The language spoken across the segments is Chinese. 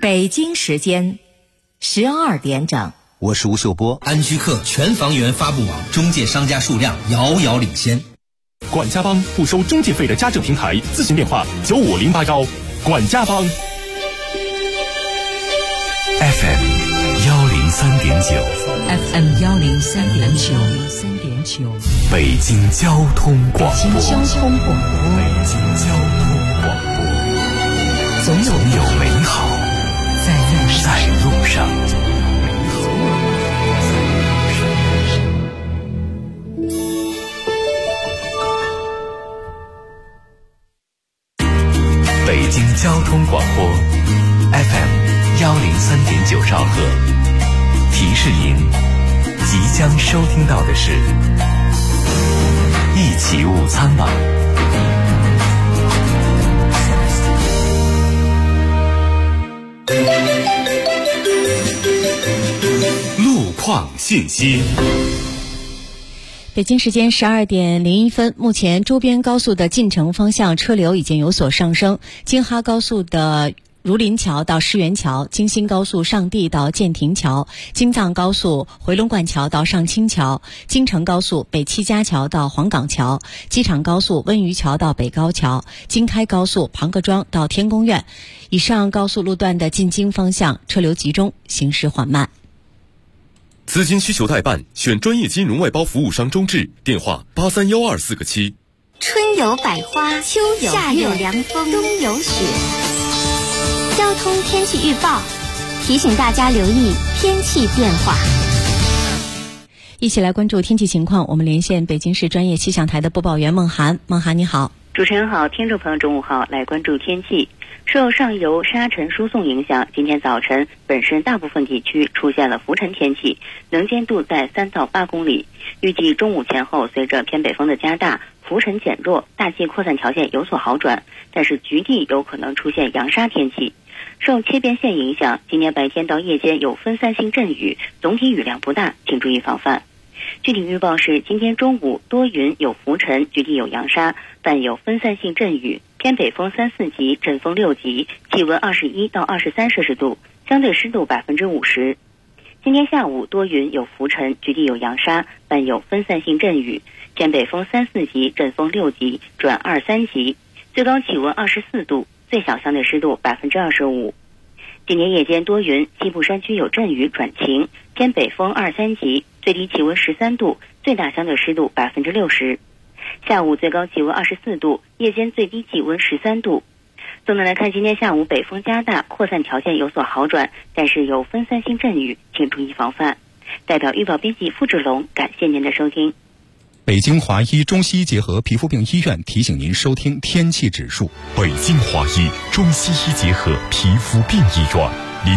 北京时间12点整。 我是吴秀波。 安居客全房源发布网中介商家数量遥遥领先。 管家帮不收中介费的家政平台，咨询电话9508管家帮。 FM 103.9 FM 103.9 北京交通广播。 北京交通广播。 北京交通广播。总有美好在路上。北京交通广播 FM 103.9兆赫，提示您即将收听到的是一起午餐吧。路况信息。 北京时间12点01分，目前周边高速的进城方向车流已经有所上升。京哈高速的儒林桥到石园桥，京新高速上地到建亭桥，京藏高速回龙观桥到上清桥，京承高速北七家桥到黄岗桥，机场高速温榆桥到北高桥，京开高速庞各庄到天宫苑。以上高速路段的进京方向车流集中，行驶缓慢。 资金需求代办，选专业金融外包服务商周至，电话831247个7。 春有百花，秋有夏有凉风，冬有雪。交通天气预报提醒大家留意天气变化。 一起来关注天气情况，我们连线北京市专业气象台的播报员孟涵。孟涵你好。 主持人好，听众朋友中午好，来关注天气。受上游沙尘输送影响，今天早晨本市大部分地区出现了浮尘天气，能见度在3到8公里。预计中午前后，随着偏北风的加大，浮尘减弱，大气扩散条件有所好转，但是局地有可能出现扬沙天气。受切变线影响，今天白天到夜间有分散性阵雨，总体雨量不大，请注意防范。具体预报是：今天中午多云有浮尘，局地有扬沙，伴有分散性阵雨，偏北风3、4级，阵风6级，气温21到23摄氏度，相对湿度50%。今天下午多云有浮尘，局地有扬沙，伴有分散性阵雨，偏北风3、4级，阵风6级转2、3级，最高气温24度，最小相对湿度25%。今天夜间多云，西部山区有阵雨转晴，偏北风2、3级，最低气温13度，最大相对湿度60%。下午最高气温24度，夜间最低气温13度。总的来看，今天下午北风加大，扩散条件有所好转，但是有分散性阵雨，请注意防范。代表预报编辑付志龙，感谢您的收听。 北京华医中西医结合皮肤病医院提醒您收听天气指数。 北京华医中西医结合皮肤病医院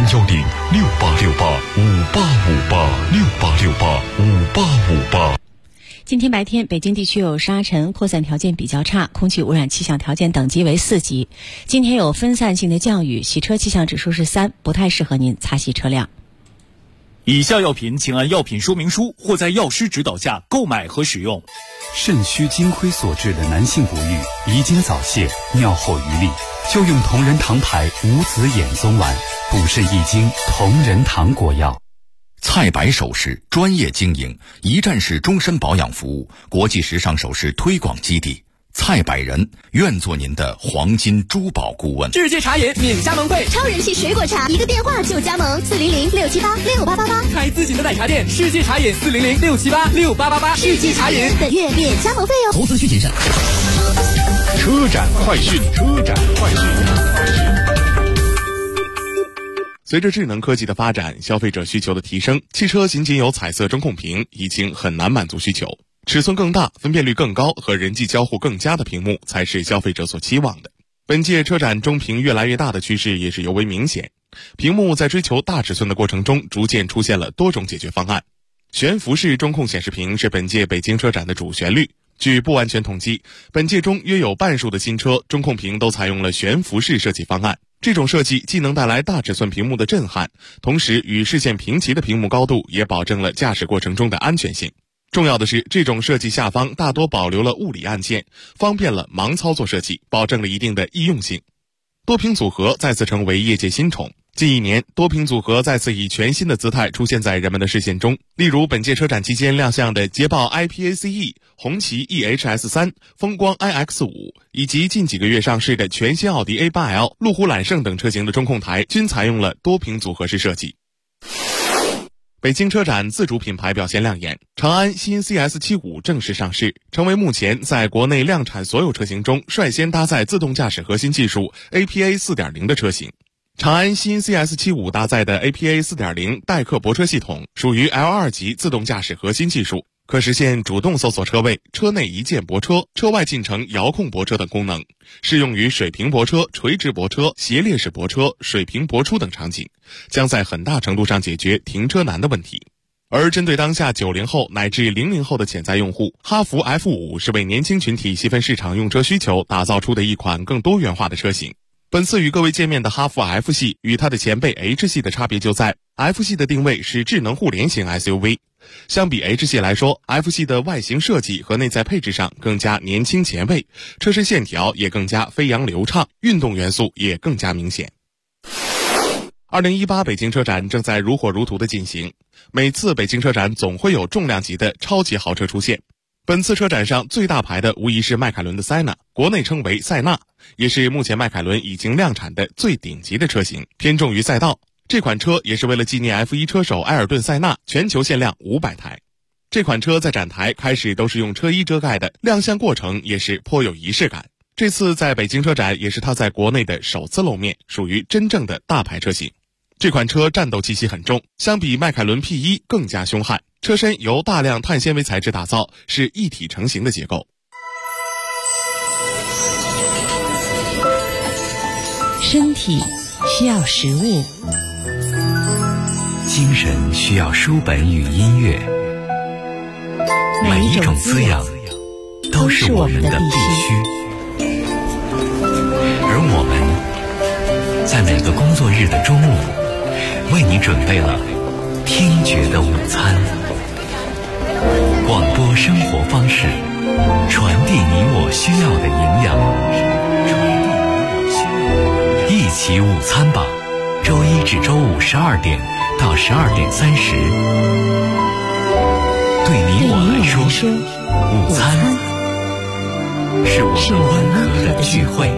，010-6868-5858，6868-5858。 今天白天，北京地区有沙尘，扩散条件比较差，空气污染气象条件等级为4级。今天有分散性的降雨，洗车气象指数是3，不太适合您擦洗车辆。 以下药品请按药品说明书或在药师指导下购买和使用。 肾虚精亏所致的男性不育、遗精早泄、尿后余力，就用同仁堂牌无籽眼松丸，补肾益精，同仁堂果药。 蔡白首饰专业经营，一站式终身保养服务，国际时尚首饰推广基地。蔡百人愿做您的黄金珠宝顾问。 世界茶饮免加盟费， 超人气水果茶，一个电话就加盟，400-678-6888。 开自己的奶茶店，世界茶饮400-678-6888。 世界茶饮本月免加盟费哦。 投资需谨慎。 车展快讯，随着智能科技的发展，消费者需求的提升，汽车仅有彩色中控屏已经很难满足需求。尺寸更大、分辨率更高和人际交互更佳的屏幕才是消费者所期望的。本届车展中屏越来越大的趋势也是尤为明显，屏幕在追求大尺寸的过程中，逐渐出现了多种解决方案。悬浮式中控显示屏是本届北京车展的主旋律。据不完全统计，本届中约有半数的新车中控屏都采用了悬浮式设计方案。这种设计既能带来大尺寸屏幕的震撼，同时与视线平齐的屏幕高度也保证了驾驶过程中的安全性。重要的是，这种设计下方大多保留了物理按键，方便了盲操作设计，保证了一定的易用性。多屏组合再次成为业界新宠， 近1年，多屏组合再次以全新的姿态出现在人们的视线中。例如，本届车展期间亮相的捷豹 iPACE、红旗 EHS3、风光 iX5， 以及近几个月上市的全新奥迪 A8L、路虎揽胜等车型的中控台，均采用了多屏组合式设计。北京车展自主品牌表现亮眼，长安新 CS75 正式上市，成为目前在国内量产所有车型中率先搭载自动驾驶核心技术 APA 4.0 的车型。长安新 CS75 搭载的 APA 4.0 代客泊车系统属于 L2 级自动驾驶核心技术，可实现主动搜索车位、车内一键泊车、车外进程遥控泊车等功能，适用于水平泊车、垂直泊车、斜列式泊车、水平泊出等场景，将在很大程度上解决停车难的问题。而针对当下90后乃至00后的潜在用户，哈弗 F5 是为年轻群体细分市场用车需求打造出的一款更多元化的车型。本次与各位见面的哈弗 F 系与它的前辈 H 系的差别就在 F 系的定位是智能互联型 SUV， 相比 H 系来说， F 系的外形设计和内在配置上更加年轻前卫，车身线条也更加飞扬流畅，运动元素也更加明显。2018北京车展正在如火如荼的进行，每次北京车展总会有重量级的超级豪车出现。本次车展上最大牌的无疑是迈凯伦的塞纳，国内称为塞纳，也是目前迈凯伦已经量产的最顶级的车型，偏重于赛道。这款车也是为了纪念 F1 车手埃尔顿·塞纳，全球限量500台。这款车在展台开始都是用车衣遮盖的，亮相过程也是颇有仪式感。这次在北京车展也是它在国内的首次露面，属于真正的大牌车型。这款车战斗气息很重，相比迈凯伦 P1 更加凶悍。车身由大量碳纤维材质打造，是一体成型的结构。 身体需要食物， 精神需要书本与音乐，每一种滋养都是我们的必须。而我们在每个工作日的中午，为你准备了听觉的午餐。广播生活方式，传递你我需要的营养。一起午餐吧，周一至周五12点到12点30。对你我来说，午餐是我们温和的聚会。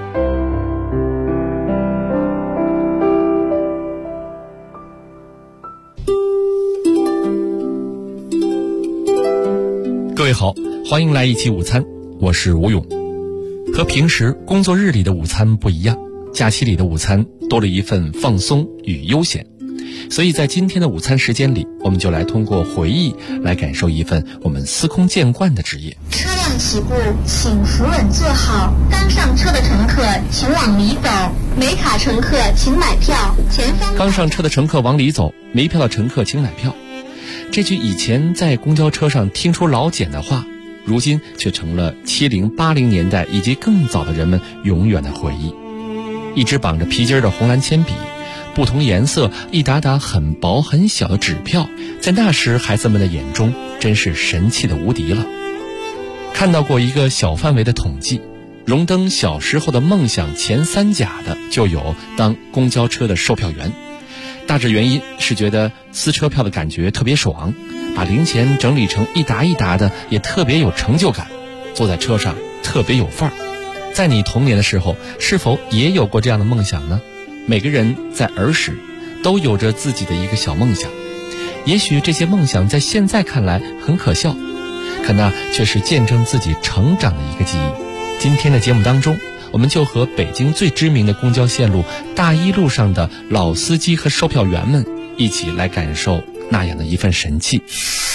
各位好，欢迎来一起午餐，我是吴勇。和平时工作日里的午餐不一样，假期里的午餐多了一份放松与悠闲。所以在今天的午餐时间里，我们就来通过回忆来感受一份我们司空见惯的职业。 车辆起步，请扶稳坐好。刚上车的乘客请往里走，没卡乘客请买票。前方刚上车的乘客往里走，没票的乘客请买票。这句以前在公交车上听出老茧的话，如今却成了70、80年代以及更早的人们永远的回忆。一支绑着皮筋的红蓝铅笔，不同颜色一沓沓很薄很小的纸票，在那时孩子们的眼中真是神气的无敌了。看到过一个小范围的统计，荣登小时候的梦想前3甲的就有当公交车的售票员。大致原因是觉得撕车票的感觉特别爽，把零钱整理成一沓一沓的也特别有成就感，坐在车上特别有范儿。在你童年的时候，是否也有过这样的梦想呢？每个人在儿时都有着自己的一个小梦想，也许这些梦想在现在看来很可笑，可那却是见证自己成长的一个记忆。今天的节目当中，我们就和北京最知名的公交线路大一路上的老司机和售票员们一起来感受那样的一份神气。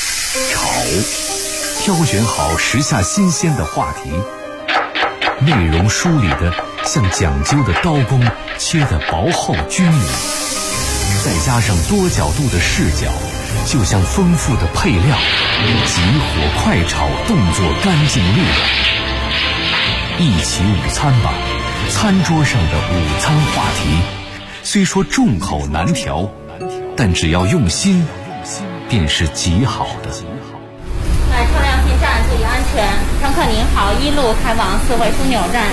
挑选好时下新鲜的话题，内容梳理的像讲究的刀工，切得薄厚均匀，再加上多角度的视角，就像丰富的配料，急火快炒，动作干净利落。一起午餐吧，餐桌上的午餐话题，虽说众口难调，但只要用心，便是极好的。 车辆进站注意安全。乘客您好，1路开往4惠枢纽站，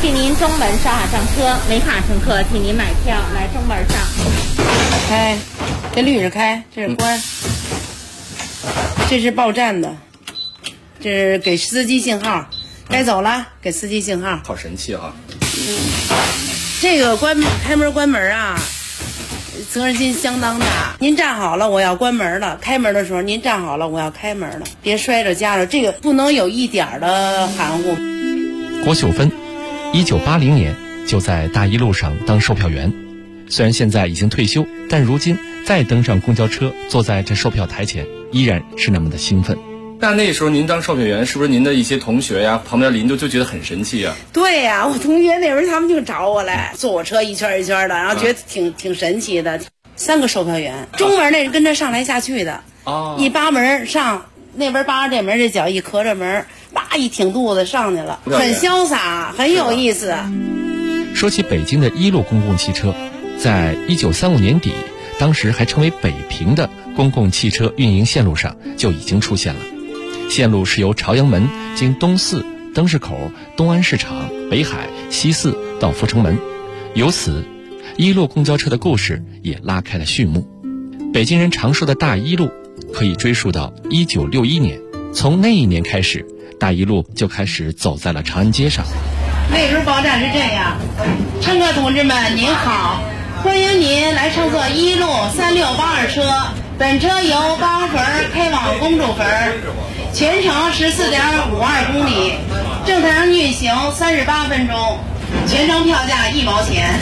请您中门稍下上车，没卡乘客请您买票来中门上。 开，这绿是开，这是关，这是报站的，这是给司机信号，该走了，给司机信号。 好神气啊！ 这个开门关门啊，责任心相当大。您站好了，我要关门了；开门的时候，您站好了，我要开门了。别摔着夹着，这个不能有一点的含糊。 郭秀芬，1980年就在大一路上当售票员，虽然现在已经退休，但如今再登上公交车，坐在这售票台前，依然是那么的兴奋。那时候您当售票员，是不是您的一些同学呀、旁边邻居就觉得很神气啊？ 对呀、我同学那边他们就找我来，坐我车一圈一圈的，然后觉得挺神奇的。3个售票员，中门那是跟着上来下去的，一扒门上，那边扒着这门，这脚一合着门，叭一挺肚子上去了，很潇洒，很有意思。 说起北京的一路公共汽车，在1935年底，当时还称为北平的公共汽车运营线路上就已经出现了。线路是由朝阳门经东四、灯市口、东安市场、北海、西四到阜成门，由此一路公交车的故事也拉开了序幕。北京人常说的大一路可以追溯到1961年，从那一年开始，大一路就开始走在了长安街上。 那时候报站是这样：乘客同志们您好，欢迎您来乘坐一路3682车，本车由八坟开往公主坟，全程14.52公里，正常运行38分钟，全程票价1毛钱。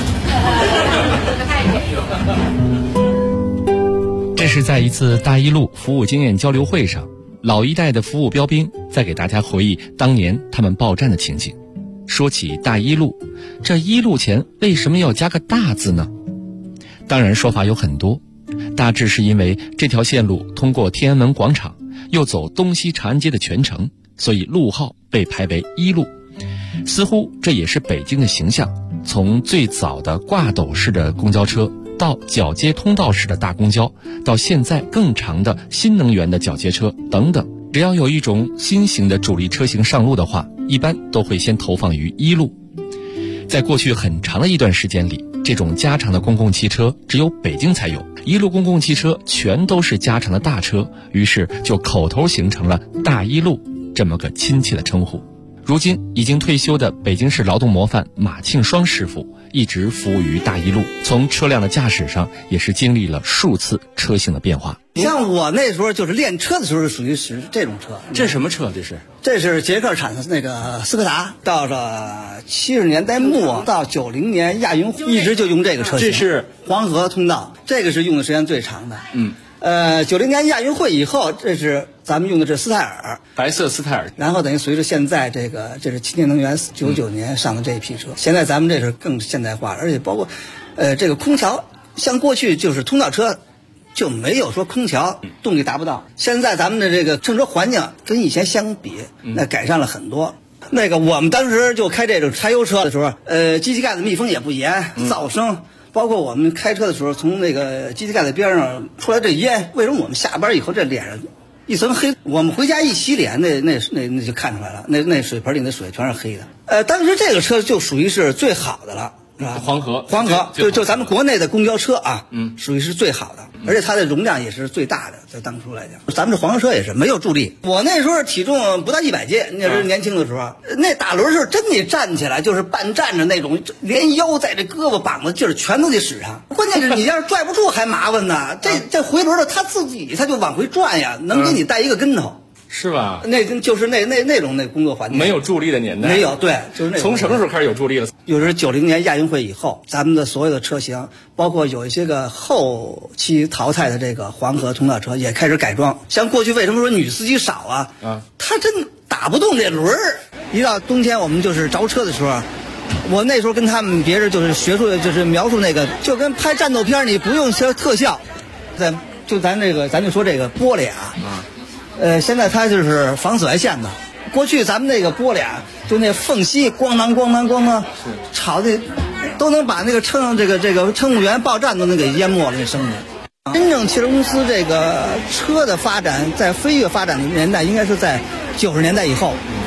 这是在一次大一路服务经验交流会上，老一代的服务标兵在给大家回忆当年他们报站的情景。说起大一路，这一路前为什么要加个大字呢？当然说法有很多，大致是因为这条线路通过天安门广场，又走东西长安街的全程，所以路号被排为一路。似乎这也是北京的形象，从最早的挂斗式的公交车，到皎接通道式的大公交，到现在更长的新能源的皎接车等等，只要有一种新型的主力车型上路的话，一般都会先投放于一路。在过去很长的一段时间里，这种加长的公共汽车只有北京才有，一路公共汽车全都是加长的大车，于是就口头形成了大一路这么个亲切的称呼。如今已经退休的北京市劳动模范马庆双师傅一直服务于大一路，从车辆的驾驶上也是经历了数次车型的变化。 像我那时候就是练车的时候，属于是这种车。 这什么车？这是捷克产的那个斯柯达，到了70年代末到90年亚运会一直就用这个车型。 这是黄河通道，这个是用的时间最长的。90年亚运会以后，这是咱们用的是斯泰尔， 白色斯泰尔。 然后等于随着现在这是清洁能源99年上的这一批车，现在咱们这是更现代化，而且包括这个空调，像过去就是通道车就没有说空调动力达不到，现在咱们的这个乘车环境跟以前相比，那改善了很多。那个我们当时就开这种柴油车的时候，机器盖子密封也不严，噪声。包括我们开车的时候，从那个机器盖子边上出来这烟，为什么我们下班以后这脸上一层黑？我们回家一洗脸，那就看出来了，那水盆里的水全是黑的。当时这个车就属于是最好的了，是吧？ 黄河就咱们国内的公交车啊，属于是最好的，而且它的容量也是最大的，在当初来讲，咱们这黄河车也是没有助力。我那时候体重不到100斤，那是年轻的时候，那大轮是真得站起来，就是半站着那种，连腰在这胳膊膀子劲儿全都得使上。关键是你要是拽不住还麻烦呢，这回轮的它自己它就往回转呀，能给你带一个跟头。 是吧？ 那就是那种工作环境， 没有助力的年代， 没有，对，就是那种。 从什么时候开始有助力了？ 就是90年亚运会以后，咱们的所有的车型，包括有一些个后期淘汰的这个黄河通道车，也开始改装。像过去为什么说女司机少啊？他真打不动这轮儿。一到冬天，我们就是着车的时候，我那时候跟他们别人就是学术，就是描述那个，就跟拍战斗片，你不用些特效，咱就说这个玻璃啊。现在它就是防紫外线的。过去咱们那个玻璃啊，就那缝隙咣当咣当咣当，吵的都能把那个这个乘务员报站都能给淹没了那声音。真正汽车公司这个车的发展，在飞跃发展的年代，应该是在90年代以后。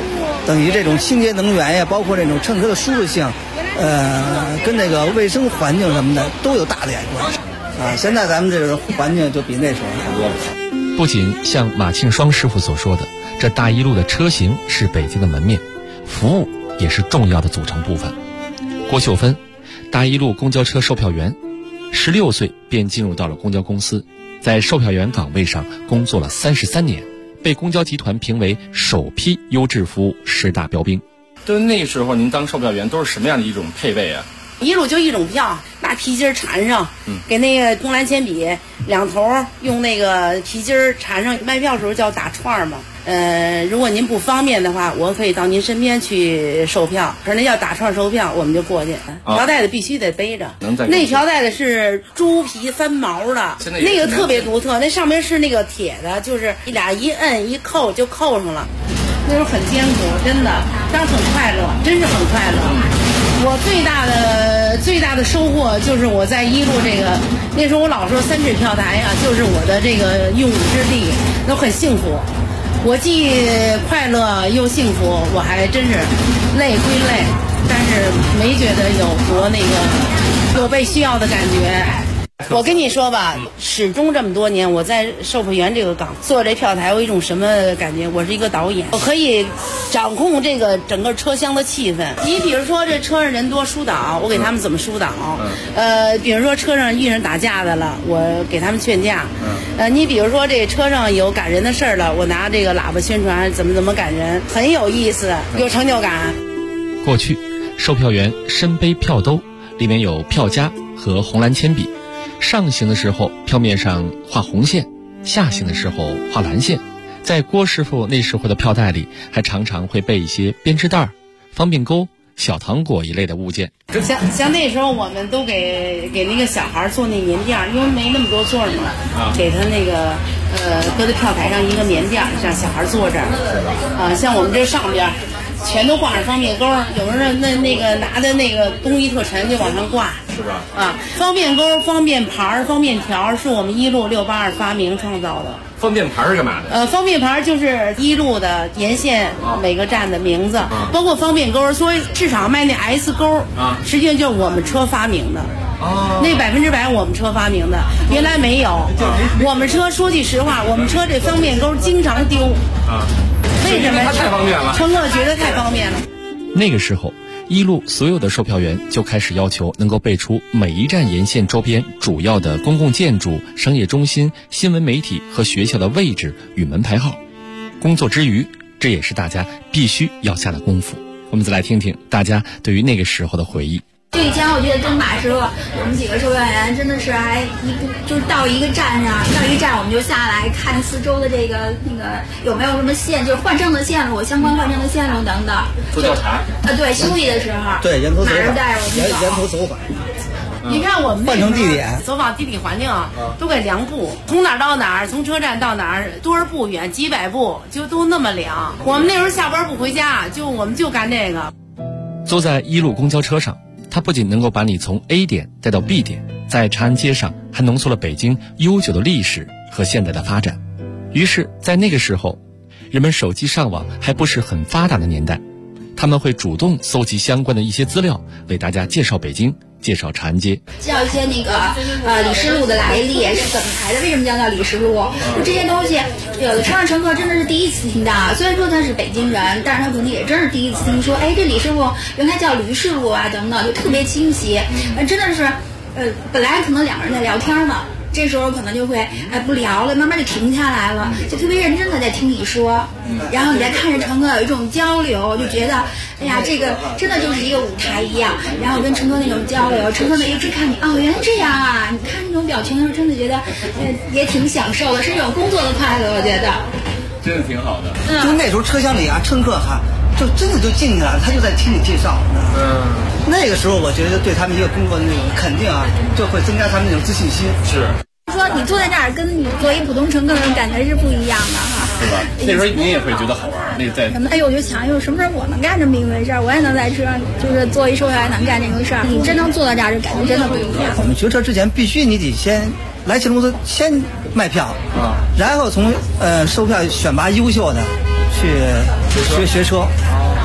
等于这种清洁能源呀，包括这种乘车的舒适性，跟这个卫生环境什么的都有大的关系啊。现在咱们这个环境就比那时候好多了。 不仅像马庆双师傅所说的，这大一路的车型是北京的门面，服务也是重要的组成部分。郭秀芬，大一路公交车售票员，16岁便进入到了公交公司，在售票员岗位上工作了33年，被公交集团评为首批优质服务10大标兵。 就那时候您当售票员都是什么样的一种配备啊？ 一路就一种票，拿皮筋缠上，给那个红蓝铅笔两头用那个皮筋缠上。卖票的时候叫打串嘛。如果您不方便的话，我可以到您身边去售票。可是那要打串售票，我们就过去。条带的必须得背着，那条带的是猪皮翻毛的，那个特别独特。那上面是那个铁的，就是俩一摁一扣就扣上了。那时候很艰苦，真的，但是很快乐，真是很快乐。我最大的收获就是我在一路这个，那时候我老说三水票台啊，就是我的这个用武之地，都很幸福。我既快乐又幸福，我还真是累归累，但是没觉得有被需要的感觉。我跟你说吧，始终这么多年，我在售票员这个岗做这票台，我有一种什么感觉？我是一个导演，我可以掌控这个整个车厢的气氛。你比如说这车上人多疏导，我给他们怎么疏导？比如说车上遇上打架的了，我给他们劝架。你比如说这车上有感人的事儿了，我拿这个喇叭宣传怎么感人，很有意思，有成就感。 过去，售票员身背票兜，里面有票夹和红蓝铅笔。上行的时候票面上画红线，下行的时候画蓝线。在郭师傅那时候的票袋里，还常常会备一些编织袋、方便钩、小糖果一类的物件。 像那时候我们都给那个小孩做那棉垫，因为没那么多座嘛，给他那个搁在票台上一个棉垫，让小孩坐这儿。像我们这上边全都挂上方便钩，有人那个拿的那个东西特沉就往上挂， 是吧？ 方便钩、方便牌、方便条是我们一路682发明创造的。 方便牌是干嘛的？ 方便牌就是一路的沿线每个站的名字，包括方便钩。所以市场卖那 S 钩，实际上就是我们车发明的。那100%我们车发明的，原来没有。我们车说句实话，我们车这方便钩经常丢。为什么？ 太方便了， 乘客觉得太方便了。 那个时候，一路所有的售票员就开始要求能够背出每一站沿线周边主要的公共建筑、商业中心、新闻媒体和学校的位置与门牌号。工作之余，这也是大家必须要下的功夫。我们再来听听大家对于那个时候的回忆。 就以前我觉得真马时候，我们几个售票员真的是还就是到一个站我们就下来看四周的这个那个有没有什么线，就是换证的线路、相关换证的线路等等。 做调查。 对，休息的时候。 对，沿途走访。带着我们走。 沿途走访。 你看我们换乘地点、 走访地理环境都给量步，从哪儿到哪儿，从车站到哪儿，多少步远，几百步，就都那么量。我们那时候下班不回家，我们就干这个。 坐在一路公交车上，它不仅能够把你从 A 点带到 B 点，在长安街上还浓缩了北京悠久的历史和现代的发展。于是在那个时候，人们手机上网还不是很发达的年代，他们会主动搜集相关的一些资料，为大家介绍北京，介绍长安街， 介绍一些那个李师路的来历是怎么来的，为什么叫李师路，就这些东西，有的车上乘客真的是第一次听到，虽然说他是北京人，但是他可能也真是第一次听说，哎，这李师路原来叫驴师路啊，等等，就特别清晰。真的是，本来可能两个人在聊天呢，这时候可能就会不聊了，慢慢就停下来了，就特别认真的在听你说，然后你再看着乘客有一种交流，就觉得哎呀，这个真的就是一个舞台一样，然后跟乘客那种交流，乘客们一直看你，哦，原来这样啊，你看那种表情的时候，真的觉得也挺享受的，是一种工作的快乐，我觉得真的挺好的。 就那时候车厢里乘客就真的就静下来，他就在听你介绍。那个时候我觉得对他们一个工作的那种肯定就会增加他们那种自信心。 是。 说你坐在这儿跟你作为普通乘客那种感觉是不一样的哈。 是吧？那时候你也会觉得好玩。那在什么？哎呦，我就想，什么时候我能干这么一回事儿？我也能在车上，就是做一售票员能干这种事儿。你真能做到这儿，就感觉真的不一样。 我们学车之前必须你得先来汽车公司先卖票然后从售票选拔优秀的去学车。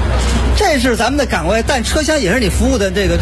这是咱们的岗位，但车厢也是你服务的这个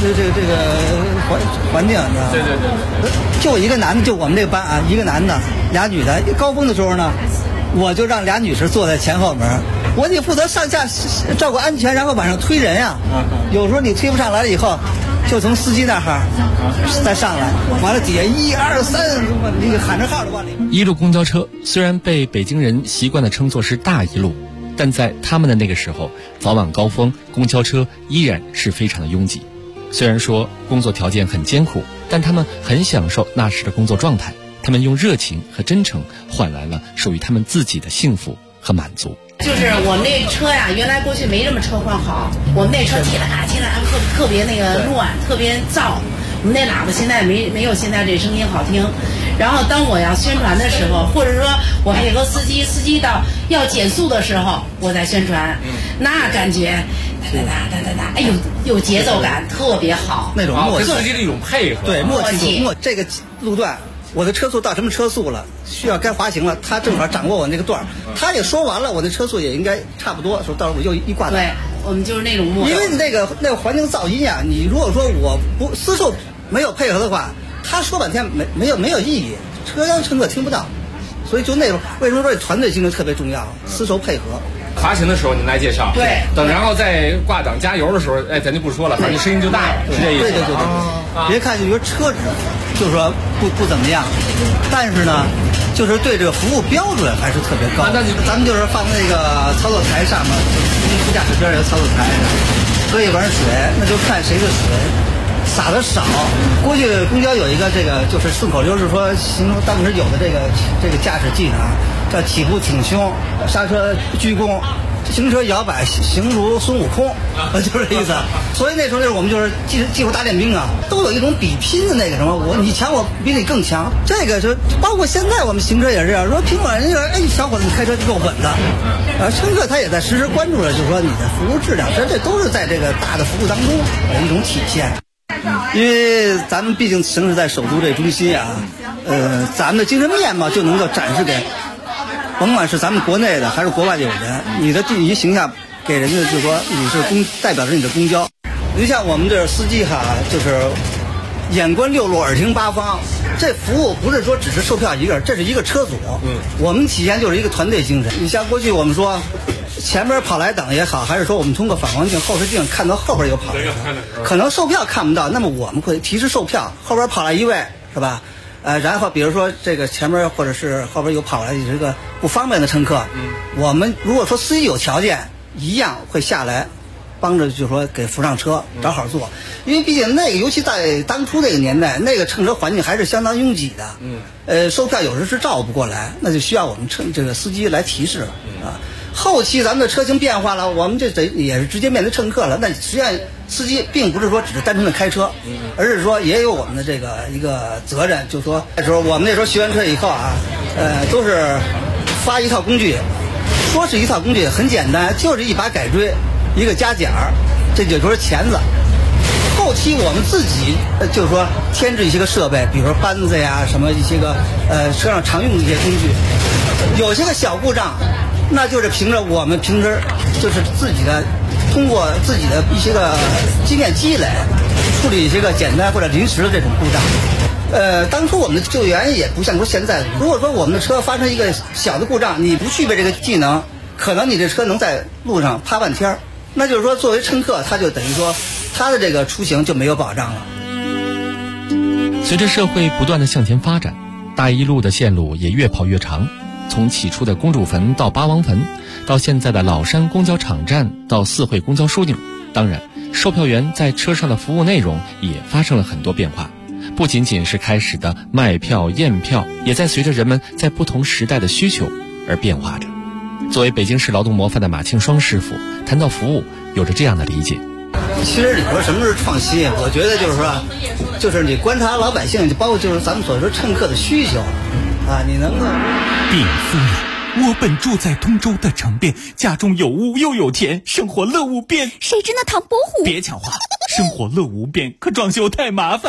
环境，你知道吗？对。就一个男的，就我们这个班啊，一个男的，俩女的。高峰的时候呢，我就让俩女士坐在前后门，我得负责上下照顾安全，然后晚上推人呀。有时候你推不上来了以后，就从司机那儿再上来，完了底下1、2、3，你喊着号的往里。 一路公交车虽然被北京人习惯地称作是大一路，但在他们的那个时候，早晚高峰公交车依然是非常的拥挤。虽然说工作条件很艰苦，但他们很享受那时的工作状态。他们用热情和真诚换来了属于他们自己的幸福和满足。 就是我们那车呀，原来过去没这么车况好，我们那车进来特别那个乱，特别燥。我们那喇叭现在没有现在这声音好听。然后当我要宣传的时候，或者说我配合司机到要减速的时候，我在宣传，那感觉哒，哎呦，有节奏感，特别好。 那种默契， 跟司机的一种配合， 对，默契。这个路段，我的车速到什么车速了，需要该滑行了，他正好掌握我那个段儿，他也说完了，我的车速也应该差不多，说到时候我就一挂档。 对，我们就是那种默契。 因为那个环境噪音啊，你如果说我不私售没有配合的话，他说半天没有意义，车厢乘客听不到，所以就那种为什么说团队精神特别重要，私售配合。 滑行的时候您来介绍， 对， 等然后在挂档加油的时候，哎，咱就不说了，反正声音就大了，是这意思。 对。别看就说车质，就是说不怎么样，但是呢，就是对这个服务标准还是特别高。那咱们就是放那个操作台上面，副驾驶边有操作台，喝一碗水，那就看谁的水洒的少。过去公交有一个这个就是顺口溜，是说形容当时有的这个驾驶技能，叫起步挺胸，刹车鞠躬，行车摇摆，形如孙悟空，就是这意思。所以那时候我们就是技术大练兵啊，都有一种比拼的那个什么，你强我比你更强。这个就包括现在我们行车也是这样，说苹果人家哎小伙子你开车就够稳的，乘客他也在时时关注着，就是说你的服务质量，这都是在这个大的服务当中的一种体现。因为咱们毕竟城市在首都这中心啊，咱们的精神面貌就能够展示给，甭管是咱们国内的还是国外的友人，你的第一形象给人家就是说你是代表着你的公交。你像我们这司机哈，就是眼观六路，耳听八方，这服务不是说只是售票一个人，这是一个车组。我们体现就是一个团队精神。你像过去我们说前边跑来等也好，还是说我们通过反光镜、后视镜看到后边有跑来等，可能售票看不到，那么我们会提示售票，后边跑来一位是吧？然后比如说这个前面或者是后边有跑来这个不方便的乘客，我们如果说司机有条件，一样会下来帮着，就是说给扶上车，找好坐。因为毕竟那个，尤其在当初那个年代，那个乘车环境还是相当拥挤的。售票有时是照顾不过来，那就需要我们这个司机来提示啊。后期咱们的车型变化了，我们这也是直接面对乘客了。那实际上司机并不是说只是单纯的开车，而是说也有我们的这个一个责任，就是说那时候我们那时候学完车以后啊，都是发一套工具，说是一套工具很简单，就是一把改锥，一个夹角，这就是钳子。后期我们自己就是说添置一些个设备，比如说扳子呀，什么一些个车上常用的一些工具，有些个小故障。那就是凭着我们平时就是自己的，通过自己的一些个经验积累，处理一些个简单或者临时的这种故障。当初我们的救援也不像说现在，如果说我们的车发生一个小的故障，你不具备这个技能，可能你这车能在路上趴半天，那就是说作为乘客，他就等于说他的这个出行就没有保障了。 随着社会不断的向前发展，大一路的线路也越跑越长。从起初的公主坟到八王坟，到现在的老山公交场站，到四惠公交枢纽，当然，售票员在车上的服务内容也发生了很多变化。不仅仅是开始的卖票验票，也在随着人们在不同时代的需求而变化着。作为北京市劳动模范的马庆双师傅，谈到服务，有着这样的理解。 其实你说什么是创新？我觉得就是说，就是你观察老百姓，就包括就是咱们所说乘客的需求。你能够禀夫人，我本住在通州的城边，家中有屋又有田，生活乐无边。 谁知那唐伯虎？ 别抢话，生活乐无边，可装修太麻烦。 那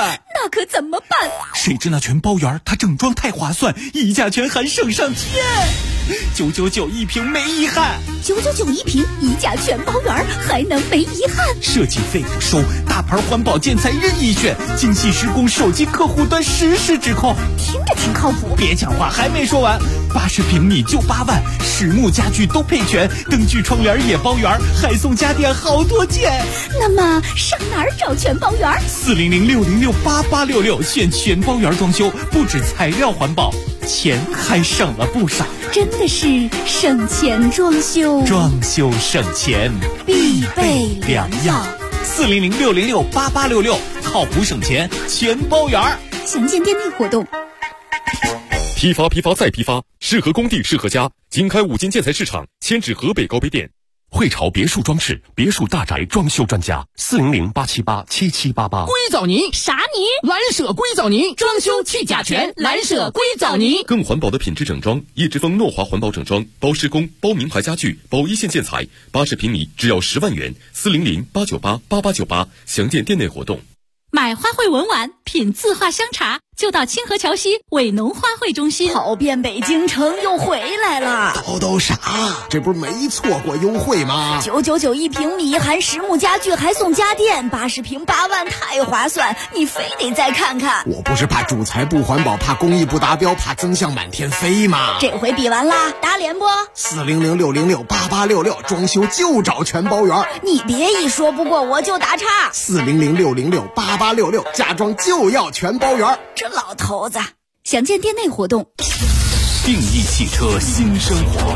那可怎么办？ 谁知那全包圆，它整装太划算，一价全含省上天，999一瓶没遗憾 ，999一瓶，一价全包圆，还能没遗憾？ 设计费不收，大牌环保建材任意选，精细施工，手机客户端实时指控， 听着挺靠谱。 别讲话，还没说完，80平米就8万，实木家具都配全，灯具窗帘也包圆，还送家电好多件。 那么上哪儿找全包圆 ？400-606-8866，选全包圆装修，不止材料环保，钱还省了不少。 真的是省钱装修， 装修省钱必备良药。 400-606-8866，靠谱省钱，全包圆。 详见店内活动。 批发再批发，适合工地适合家。经开5金建材市场，迁至河北高碑店。 汇潮别墅装饰，别墅大宅装修专家，400-878-7788。 硅藻泥啥泥？ 蓝舍硅藻泥，装修去甲醛，蓝舍硅藻泥。 更环保的品质整装，叶之峰诺华环保整装，包施工，包名牌家具，包一线建材，80平米只要10万元。400-898-8898，详见店内活动。 买花卉文玩，品字画香茶，就到清河桥西伟农花卉中心。跑遍北京城又回来了， 都傻，这不是没错过优惠吗 ？999一平米，含实木家具还送家电，80平8万，太划算，你非得再看看。 我不是怕主材不环保，怕工艺不达标，怕增项满天飞吗？ 这回比完啦，打脸不 ？400-606-8866，装修就找全包圆。 你别一说不过我就打岔。 400-606-8866，家装就要全包圆。 这老头子，详见店内活动。 定义汽车新生活，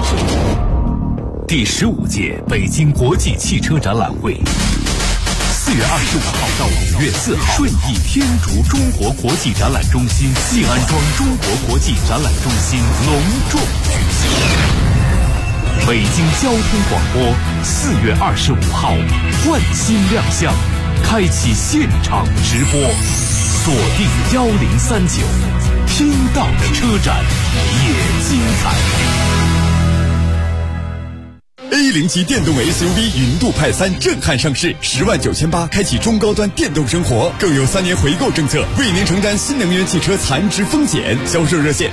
第15届北京国际汽车展览会，4月25号到5月4号，顺义天竺中国国际展览中心西安庄中国国际展览中心隆重举行。北京交通广播4月25号换新亮相，开启现场直播，锁定1039，听到的车展也精彩。 A0级电动 SUV 云度派3震撼上市，10.98万开启中高端电动生活，更有3年回购政策，为您承担新能源汽车残值风险。销售热线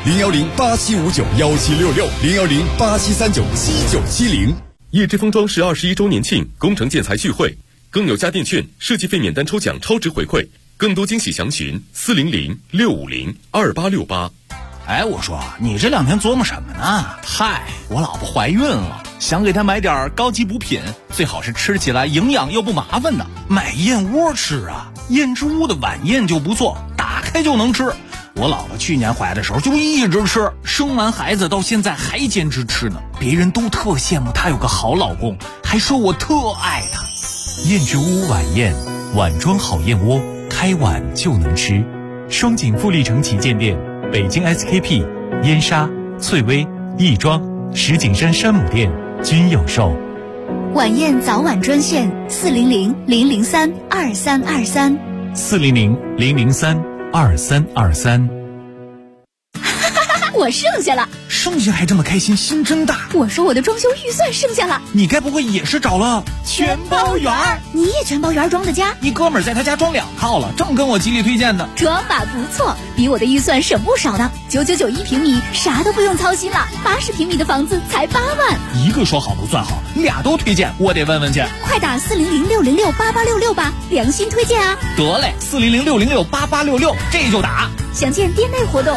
010-8759-1766，010-8739-7970。 叶之峰装饰21周年庆工程建材聚会，更有家电券、设计费免单抽奖超值回馈，更多惊喜详询400-650-2868。 哎，我说你这2天琢磨什么呢？嗨，我老婆怀孕了，想给她买点高级补品，最好是吃起来营养又不麻烦的。买燕窝吃啊，燕之屋的晚宴就不错，打开就能吃。我老婆去年怀的时候就一直吃，生完孩子到现在还坚持吃呢。别人都特羡慕她有个好老公，还说我特爱她。 燕之屋晚宴，碗装好燕窝，开碗就能吃。双井富力城旗舰店、北京 SKP、燕莎、翠微、亦庄、石景山山姆店均有售。 晚宴早晚专线400-003-2323。 400-003-2323。 我剩下了， 剩下还这么开心，心真大。 我说我的装修预算剩下了， 你该不会也是找了全包圆？你也全包圆装的家？ 一哥们儿在他家装2套了，正跟我极力推荐的。 装法不错，比我的预算省不少呢。999一平米，啥都不用操心了。80平米的房子才8万。 一个说好不算好，2都推荐，我得问问去。 快打400-606-8866吧，良心推荐啊！ 得嘞，400-606-8866，这就打。 详见店内活动。